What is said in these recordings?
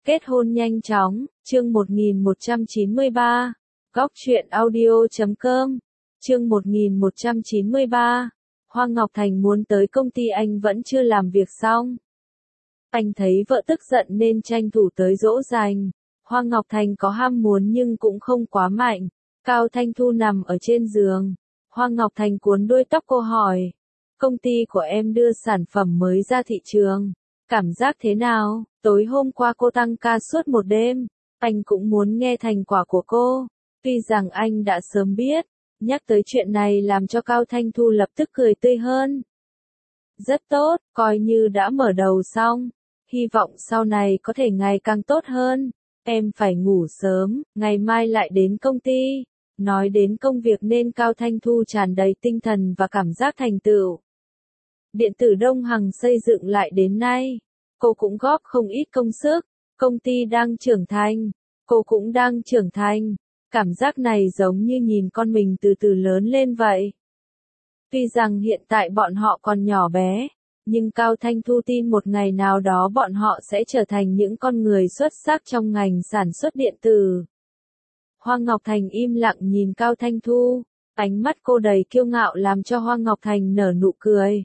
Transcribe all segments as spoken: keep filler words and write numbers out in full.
Kết hôn nhanh chóng, chương một nghìn một trăm chín mươi ba, góc truyện audio chấm com, chương một nghìn một trăm chín mươi ba, Hoa Ngọc Thành muốn tới công ty anh vẫn chưa làm việc xong. Anh thấy vợ tức giận nên tranh thủ tới dỗ dành. Hoa Ngọc Thành có ham muốn nhưng cũng không quá mạnh. Cao Thanh Thu nằm ở trên giường. Hoa Ngọc Thành cuốn đuôi tóc cô hỏi. Công ty của em đưa sản phẩm mới ra thị trường. Cảm giác thế nào? Tối hôm qua cô tăng ca suốt một đêm. Anh cũng muốn nghe thành quả của cô. Tuy rằng anh đã sớm biết. Nhắc tới chuyện này làm cho Cao Thanh Thu lập tức cười tươi hơn. Rất tốt, coi như đã mở đầu xong. Hy vọng sau này có thể ngày càng tốt hơn. Em phải ngủ sớm, ngày mai lại đến công ty. Nói đến công việc nên Cao Thanh Thu tràn đầy tinh thần và cảm giác thành tựu. Điện tử Đông Hằng xây dựng lại đến nay. Cô cũng góp không ít công sức. Công ty đang trưởng thành. Cô cũng đang trưởng thành. Cảm giác này giống như nhìn con mình từ từ lớn lên vậy. Tuy rằng hiện tại bọn họ còn nhỏ bé. Nhưng Cao Thanh Thu tin một ngày nào đó bọn họ sẽ trở thành những con người xuất sắc trong ngành sản xuất điện tử. Hoa Ngọc Thành im lặng nhìn Cao Thanh Thu, ánh mắt cô đầy kiêu ngạo làm cho Hoa Ngọc Thành nở nụ cười.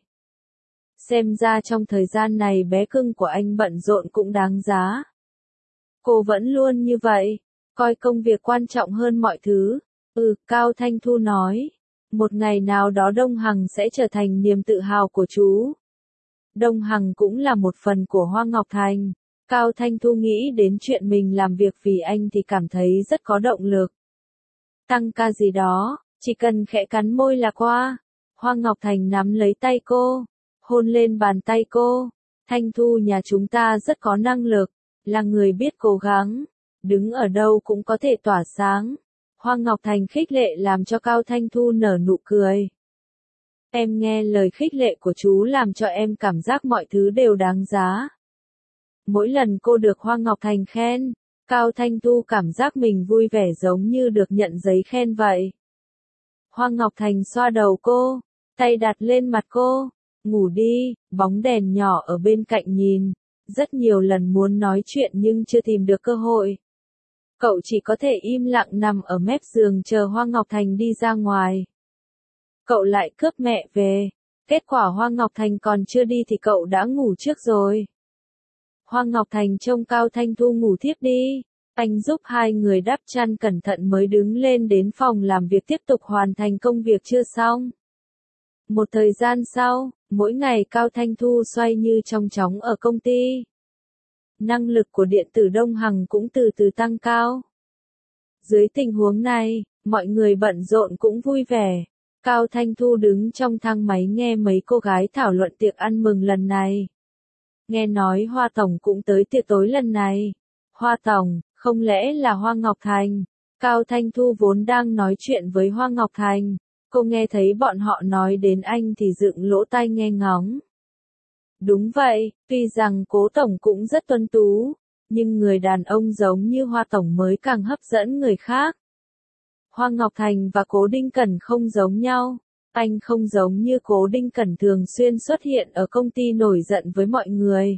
Xem ra trong thời gian này bé cưng của anh bận rộn cũng đáng giá. Cô vẫn luôn như vậy, coi công việc quan trọng hơn mọi thứ. Ừ, Cao Thanh Thu nói, một ngày nào đó Đông Hằng sẽ trở thành niềm tự hào của chú. Đông Hằng cũng là một phần của Hoa Ngọc Thành. Cao Thanh Thu nghĩ đến chuyện mình làm việc vì anh thì cảm thấy rất có động lực. Tăng ca gì đó, chỉ cần khẽ cắn môi là qua. Hoa Ngọc Thành nắm lấy tay cô, hôn lên bàn tay cô. Thanh Thu nhà chúng ta rất có năng lực, là người biết cố gắng, đứng ở đâu cũng có thể tỏa sáng. Hoa Ngọc Thành khích lệ làm cho Cao Thanh Thu nở nụ cười. Em nghe lời khích lệ của chú làm cho em cảm giác mọi thứ đều đáng giá. Mỗi lần cô được Hoa Ngọc Thành khen, Cao Thanh Thu cảm giác mình vui vẻ giống như được nhận giấy khen vậy. Hoa Ngọc Thành xoa đầu cô, tay đặt lên mặt cô, ngủ đi, bóng đèn nhỏ ở bên cạnh nhìn, rất nhiều lần muốn nói chuyện nhưng chưa tìm được cơ hội. Cậu chỉ có thể im lặng nằm ở mép giường chờ Hoa Ngọc Thành đi ra ngoài. Cậu lại cướp mẹ về, kết quả Hoa Ngọc Thành còn chưa đi thì cậu đã ngủ trước rồi. Hoa Ngọc Thành trông Cao Thanh Thu ngủ thiếp đi, anh giúp hai người đắp chăn cẩn thận mới đứng lên đến phòng làm việc tiếp tục hoàn thành công việc chưa xong. Một thời gian sau, mỗi ngày Cao Thanh Thu xoay như trong chóng ở công ty. Năng lực của điện tử Đông Hằng cũng từ từ tăng cao. Dưới tình huống này, mọi người bận rộn cũng vui vẻ. Cao Thanh Thu đứng trong thang máy nghe mấy cô gái thảo luận tiệc ăn mừng lần này. Nghe nói Hoa Tổng cũng tới tiệc tối lần này. Hoa Tổng, không lẽ là Hoa Ngọc Thành? Cao Thanh Thu vốn đang nói chuyện với Hoa Ngọc Thành. Cô nghe thấy bọn họ nói đến anh thì dựng lỗ tai nghe ngóng. Đúng vậy, tuy rằng Cố Tổng cũng rất tuấn tú, nhưng người đàn ông giống như Hoa Tổng mới càng hấp dẫn người khác. Hoa Ngọc Thành và Cố Đinh Cẩn không giống nhau. Anh không giống như Cố Đinh Cẩn thường xuyên xuất hiện ở công ty nổi giận với mọi người.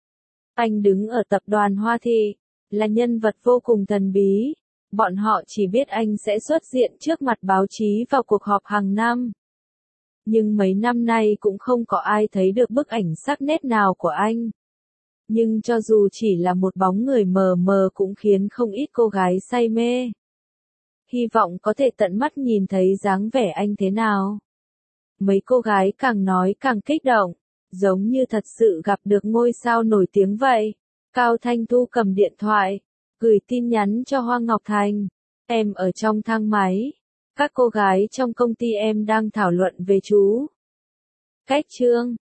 Anh đứng ở tập đoàn Hoa Thị, là nhân vật vô cùng thần bí. Bọn họ chỉ biết anh sẽ xuất hiện trước mặt báo chí vào cuộc họp hàng năm. Nhưng mấy năm nay cũng không có ai thấy được bức ảnh sắc nét nào của anh. Nhưng cho dù chỉ là một bóng người mờ mờ cũng khiến không ít cô gái say mê. Hy vọng có thể tận mắt nhìn thấy dáng vẻ anh thế nào. Mấy cô gái càng nói càng kích động, giống như thật sự gặp được ngôi sao nổi tiếng vậy. Cao Thanh Thu cầm điện thoại, gửi tin nhắn cho Hoa Ngọc Thành. Em ở trong thang máy. Các cô gái trong công ty em đang thảo luận về chú. Cách chương,